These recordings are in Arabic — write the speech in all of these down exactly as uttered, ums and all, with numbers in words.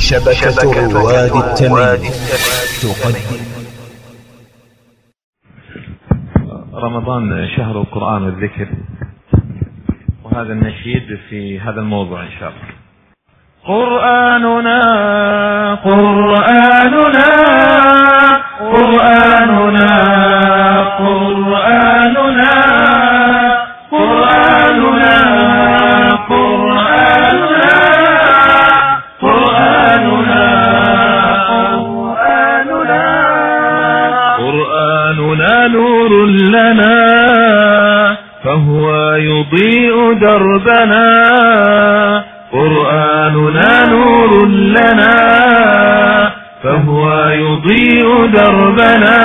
شبكة رواد التمييز تقدم. رمضان شهر القرآن والذكر، وهذا النشيد في هذا الموضوع إن شاء الله. قرآننا قرآننا قرآننا قرآننا قرآننا قرآننا قرآننا قرآننا قرآننا نور لنا فهو يضيء دربنا، قرآننا نور لنا فهو يضيء دربنا،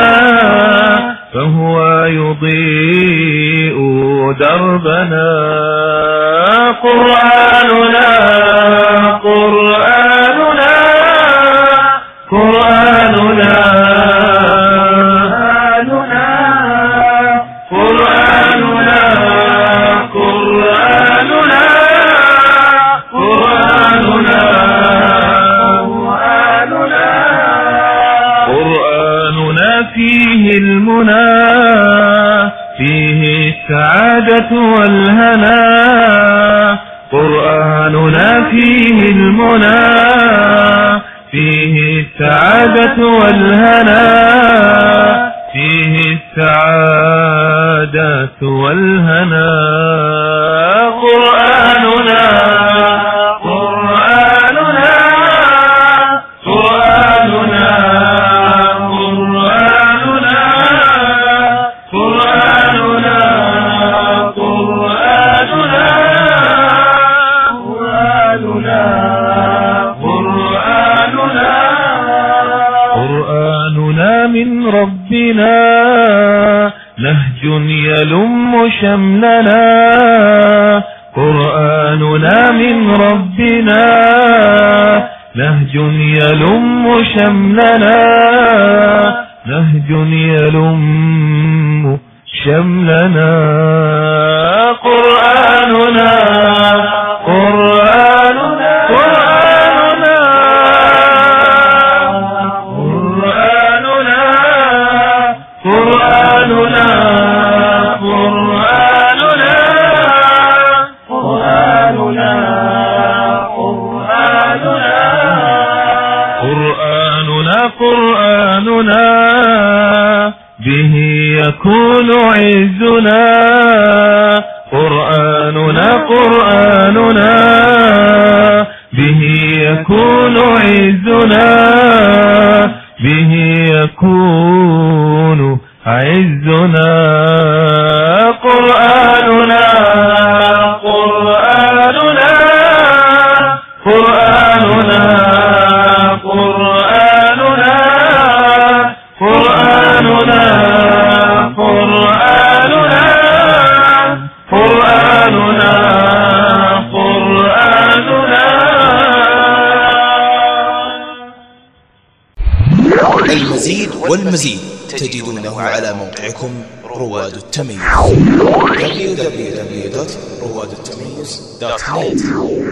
فهو يضيء دربنا. قرآننا قرآننا قرآننا فيه المنى، فيه السعادة والهنا، قرآننا فيه المنى، فيه السعادة والهنا، فيه السعادة والهنا. قرآننا قرآننا قرآننا من ربنا نهج يلم شملنا، قرآننا من ربنا نهج يلم شملنا، نهج يلم شملنا. قرآننا قرآننا قرآننا قرآننا قرآننا قرآننا قرآننا قرآننا به يكون عزنا، قرآننا قرآننا به يكون عزنا، به يكون عزنا. قرآننا قرآننا قرآننا قرآننا قرآننا قرآننا قرآننا قرآننا. المزيد والمزيد تجدونه على موقعكم رواد التمييز دبليو دبليو دبليو دوت رواد التمييز دوت نت.